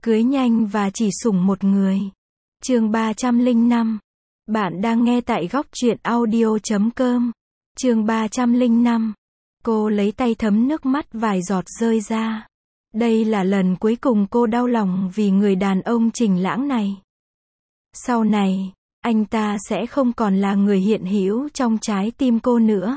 Cưới nhanh và chỉ sủng một người. Chương 305. Bạn đang nghe tại góc truyện audio.com. Chương 305. Cô lấy tay thấm nước mắt vài giọt rơi ra. Đây là lần cuối cùng cô đau lòng vì người đàn ông Trình Lãng này. Sau này, anh ta sẽ không còn là người hiện hữu trong trái tim cô nữa.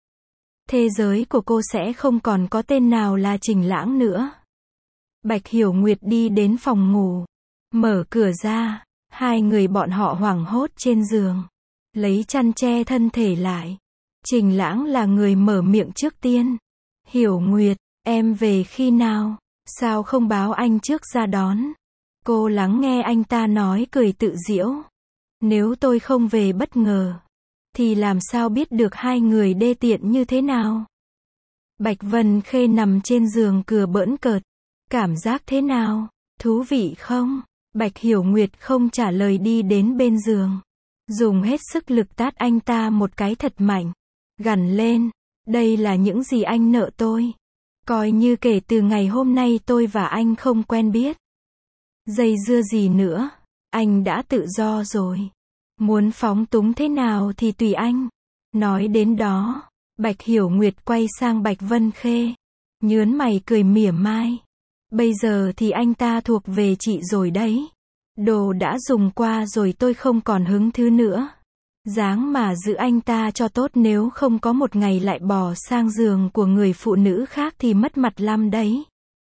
Thế giới của cô sẽ không còn có tên nào là Trình Lãng nữa. Bạch Hiểu Nguyệt đi đến phòng ngủ, mở cửa ra, hai người bọn họ hoảng hốt trên giường, lấy chăn che thân thể lại. Trình Lãng là người mở miệng trước tiên. Hiểu Nguyệt, em về khi nào? Sao không báo anh trước ra đón? Cô lắng nghe anh ta nói cười tự giễu. Nếu tôi không về bất ngờ, thì làm sao biết được hai người đê tiện như thế nào? Bạch Vân Khê nằm trên giường cười bỡn cợt. Cảm giác thế nào? Thú vị không? Bạch Hiểu Nguyệt không trả lời đi đến bên giường, dùng hết sức lực tát anh ta một cái thật mạnh, gằn lên, đây là những gì anh nợ tôi. Coi như kể từ ngày hôm nay tôi và anh không quen biết. Dây dưa gì nữa, anh đã tự do rồi. Muốn phóng túng thế nào thì tùy anh. Nói đến đó, Bạch Hiểu Nguyệt quay sang Bạch Vân Khê, nhớn mày cười mỉa mai. Bây giờ thì anh ta thuộc về chị rồi đấy. Đồ đã dùng qua rồi, tôi không còn hứng thú nữa. Dáng mà giữ anh ta cho tốt, nếu không có một ngày lại bò sang giường của người phụ nữ khác thì mất mặt lắm đấy.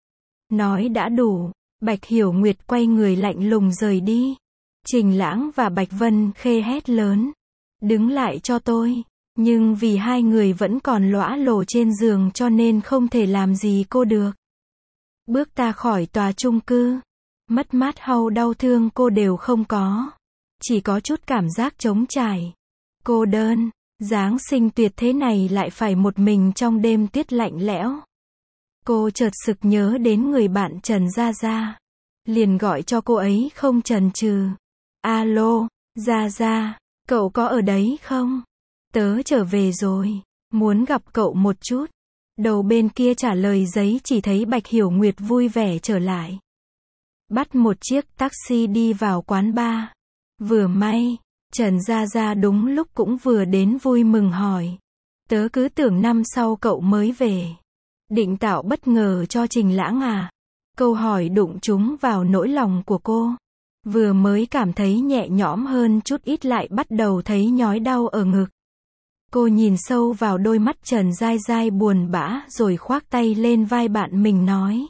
Nói đã đủ, Bạch Hiểu Nguyệt quay người lạnh lùng rời đi. Trình Lãng và Bạch Vân Khê hét lớn, đứng lại cho tôi. Nhưng vì hai người vẫn còn lõa lồ trên giường cho nên không thể làm gì cô được. Bước ta khỏi tòa chung cư, mất mát hay đau thương cô đều không có. Chỉ có chút cảm giác trống trải, cô đơn, Giáng sinh tuyệt thế này lại phải một mình trong đêm tuyết lạnh lẽo. Cô chợt sực nhớ đến người bạn Trần Gia Gia. Liền gọi cho cô ấy không chần chừ. Alo, Gia Gia, cậu có ở đấy không? Tớ trở về rồi, muốn gặp cậu một chút. Đầu bên kia trả lời giấy chỉ thấy Bạch Hiểu Nguyệt vui vẻ trở lại. Bắt một chiếc taxi đi vào quán bar. Vừa may, Trần Gia Gia đúng lúc cũng vừa đến vui mừng hỏi. Tớ cứ tưởng năm sau cậu mới về. Định tạo bất ngờ cho Trình Lãng à? Câu hỏi đụng trúng vào nỗi lòng của cô. Vừa mới cảm thấy nhẹ nhõm hơn chút ít lại bắt đầu thấy nhói đau ở ngực. Cô nhìn sâu vào đôi mắt Trần Giai Giai buồn bã rồi khoác tay lên vai bạn mình nói.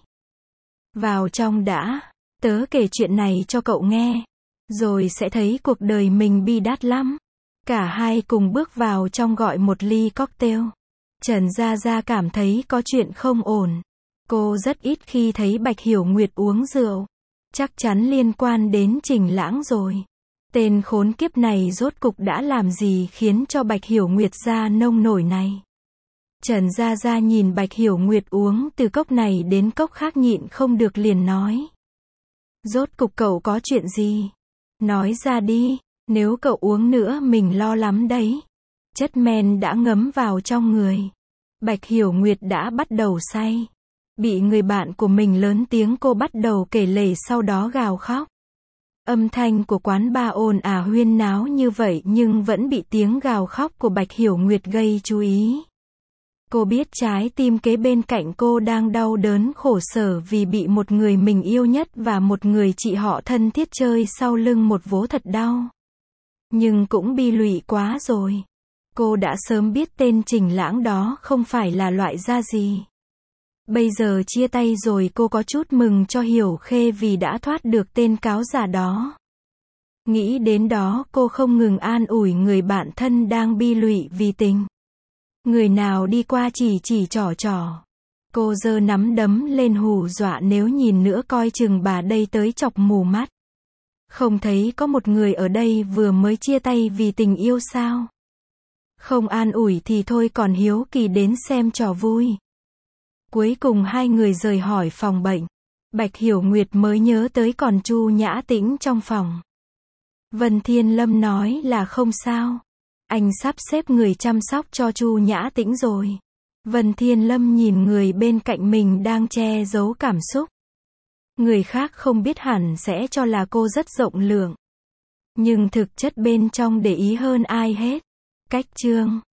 Vào trong đã, tớ kể chuyện này cho cậu nghe. Rồi sẽ thấy cuộc đời mình bi đát lắm. Cả hai cùng bước vào trong gọi một ly cocktail. Trần Gia Gia cảm thấy có chuyện không ổn. Cô rất ít khi thấy Bạch Hiểu Nguyệt uống rượu. Chắc chắn liên quan đến Trình Lãng rồi. Tên khốn kiếp này rốt cục đã làm gì khiến cho Bạch Hiểu Nguyệt ra nông nổi này? Trần Gia Gia nhìn Bạch Hiểu Nguyệt uống từ cốc này đến cốc khác nhịn không được liền nói. Rốt cục cậu có chuyện gì? Nói ra đi, nếu cậu uống nữa mình lo lắm đấy. Chất men đã ngấm vào trong người. Bạch Hiểu Nguyệt đã bắt đầu say. Bị người bạn của mình lớn tiếng cô bắt đầu kể lể sau đó gào khóc. Âm thanh của quán bar ồn ào huyên náo như vậy nhưng vẫn bị tiếng gào khóc của Bạch Hiểu Nguyệt gây chú ý. Cô biết trái tim kế bên cạnh cô đang đau đớn khổ sở vì bị một người mình yêu nhất và một người chị họ thân thiết chơi sau lưng một vố thật đau. Nhưng cũng bi lụy quá rồi. Cô đã sớm biết tên Trình Lãng đó không phải là loại da gì. Bây giờ chia tay rồi cô có chút mừng cho Hiểu Khê vì đã thoát được tên cáo giả đó. Nghĩ đến đó cô không ngừng an ủi người bạn thân đang bi lụy vì tình. Người nào đi qua chỉ trỏ. Cô giơ nắm đấm lên hù dọa nếu nhìn nữa coi chừng bà đây tới chọc mù mắt. Không thấy có một người ở đây vừa mới chia tay vì tình yêu sao? Không an ủi thì thôi còn hiếu kỳ đến xem trò vui. Cuối cùng hai người rời khỏi phòng bệnh. Bạch Hiểu Nguyệt mới nhớ tới còn Chu Nhã Tĩnh trong phòng. Vân Thiên Lâm nói là không sao. Anh sắp xếp người chăm sóc cho Chu Nhã Tĩnh rồi. Vân Thiên Lâm nhìn người bên cạnh mình đang che giấu cảm xúc. Người khác không biết hẳn sẽ cho là cô rất rộng lượng. Nhưng thực chất bên trong để ý hơn ai hết. Cách chương